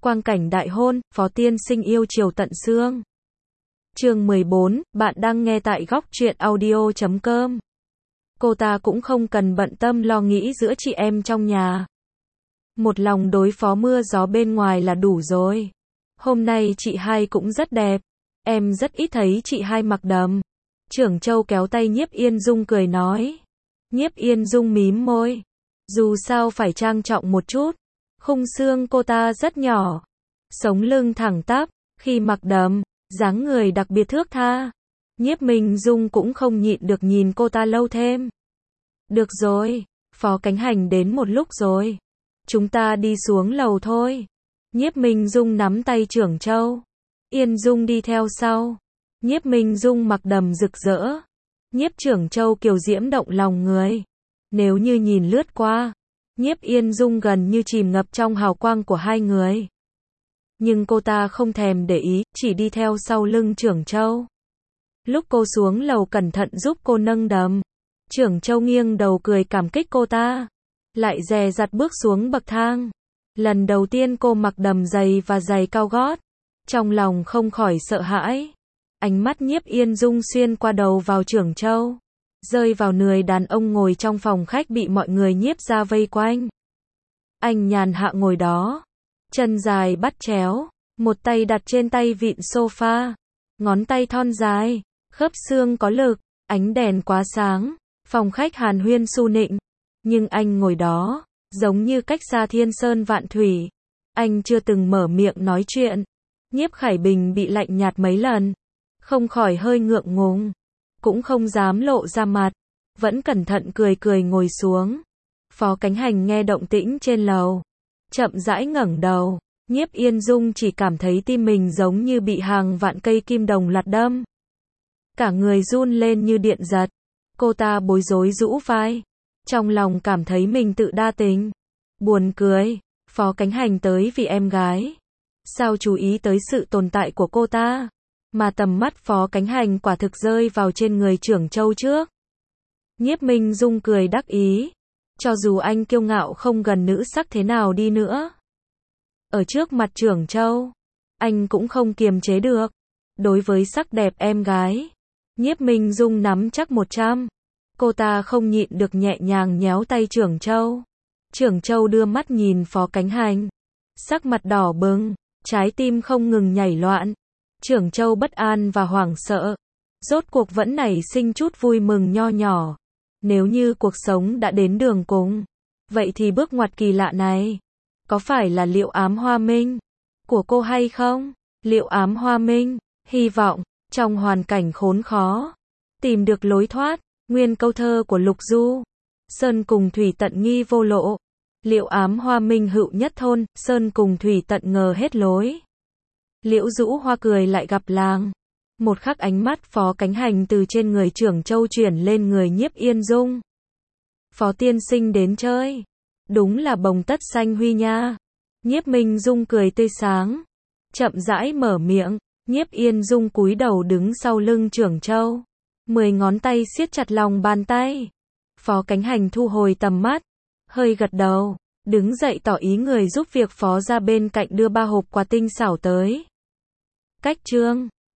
Quang cảnh đại hôn, Phó tiên sinh yêu chiều tận xương. Chương 14, bạn đang nghe tại góc truyện audio.com. Cô ta cũng không cần bận tâm lo nghĩ giữa chị em trong nhà. Một lòng đối phó mưa gió bên ngoài là đủ rồi. Hôm nay chị hai cũng rất đẹp. Em rất ít thấy chị hai mặc đầm. Trưởng Châu kéo tay Nhiếp Yên Dung cười nói. Nhiếp Yên Dung mím môi. Dù sao phải trang trọng một chút. Khung xương cô ta rất nhỏ. Sống lưng thẳng tắp. Khi mặc đầm, dáng người đặc biệt thước tha. Nhiếp Minh Dung cũng không nhịn được nhìn cô ta lâu thêm. Được rồi, Phó Cánh Hành đến một lúc rồi. Chúng ta đi xuống lầu thôi. Nhiếp Minh Dung nắm tay Trưởng Châu. Yên Dung đi theo sau. Nhiếp Minh Dung mặc đầm rực rỡ. Nhiếp Trưởng Châu kiều diễm động lòng người. Nếu như nhìn lướt qua, Nhiếp Yên Dung gần như chìm ngập trong hào quang của hai người. Nhưng cô ta không thèm để ý, chỉ đi theo sau lưng Trưởng Châu. Lúc cô xuống lầu cẩn thận giúp cô nâng đầm. Trưởng Châu nghiêng đầu cười cảm kích cô ta. Lại dè dặt bước xuống bậc thang. Lần đầu tiên cô mặc đầm dày và giày cao gót. Trong lòng không khỏi sợ hãi. Ánh mắt Nhiếp Yên Dung xuyên qua đầu vào Trưởng Châu. Rơi vào người đàn ông ngồi trong phòng khách bị mọi người nhiếp ra vây quanh. Anh nhàn hạ ngồi đó. Chân dài bắt chéo. Một tay đặt trên tay vịn sofa. Ngón tay thon dài. Khớp xương có lực. Ánh đèn quá sáng. Phòng khách hàn huyên su nịnh. Nhưng anh ngồi đó, giống như cách xa thiên sơn vạn thủy. Anh chưa từng mở miệng nói chuyện. Nhiếp Khải Bình bị lạnh nhạt mấy lần. Không khỏi hơi ngượng ngùng. Cũng không dám lộ ra mặt. Vẫn cẩn thận cười cười ngồi xuống. Phó Cánh Hành nghe động tĩnh trên lầu. Chậm rãi ngẩng đầu. Nhiếp Yên Dung chỉ cảm thấy tim mình giống như bị hàng vạn cây kim đồng lạt đâm. Cả người run lên như điện giật. Cô ta bối rối rũ vai. Trong lòng cảm thấy mình tự đa tình. Buồn cười. Phó Cánh Hành tới vì em gái. Sao chú ý tới sự tồn tại của cô ta? Mà tầm mắt Phó Cánh Hành quả thực rơi vào trên người Trưởng Châu trước. Nhiếp Minh Dung cười đắc ý. Cho dù anh kiêu ngạo không gần nữ sắc thế nào đi nữa. Ở trước mặt Trưởng Châu, anh cũng không kiềm chế được. Đối với sắc đẹp em gái, Nhiếp Minh Dung nắm chắc 100. Cô ta không nhịn được nhẹ nhàng nhéo tay Trưởng Châu. Trưởng Châu đưa mắt nhìn Phó Cánh Hành. Sắc mặt đỏ bừng, trái tim không ngừng nhảy loạn. Trưởng Châu bất an và hoảng sợ. Rốt cuộc vẫn nảy sinh chút vui mừng nho nhỏ. Nếu như cuộc sống đã đến đường cùng, vậy thì bước ngoặt kỳ lạ này, có phải là Liệu Ám Hoa Minh của cô hay không? Liệu Ám Hoa Minh, hy vọng, trong hoàn cảnh khốn khó, tìm được lối thoát. Nguyên câu thơ của Lục Du. Sơn cùng thủy tận nghi vô lộ. Liệu Ám Hoa Minh hữu nhất thôn, sơn cùng thủy tận ngờ hết lối. Liễu Dũ Hoa cười lại gặp làng. Một khắc ánh mắt Phó Cánh Hành từ trên người Trưởng Châu chuyển lên người Nhiếp Yên Dung. Phó tiên sinh đến chơi. Đúng là bồng tất xanh huy nha. Nhiếp Minh Dung cười tươi sáng. Chậm rãi mở miệng. Nhiếp Yên Dung cúi đầu đứng sau lưng Trưởng Châu. 10 ngón tay siết chặt lòng bàn tay. Phó Cánh Hành thu hồi tầm mắt. Hơi gật đầu. Đứng dậy tỏ ý người giúp việc phó ra bên cạnh đưa 3 hộp quà tinh xảo tới. Cách chương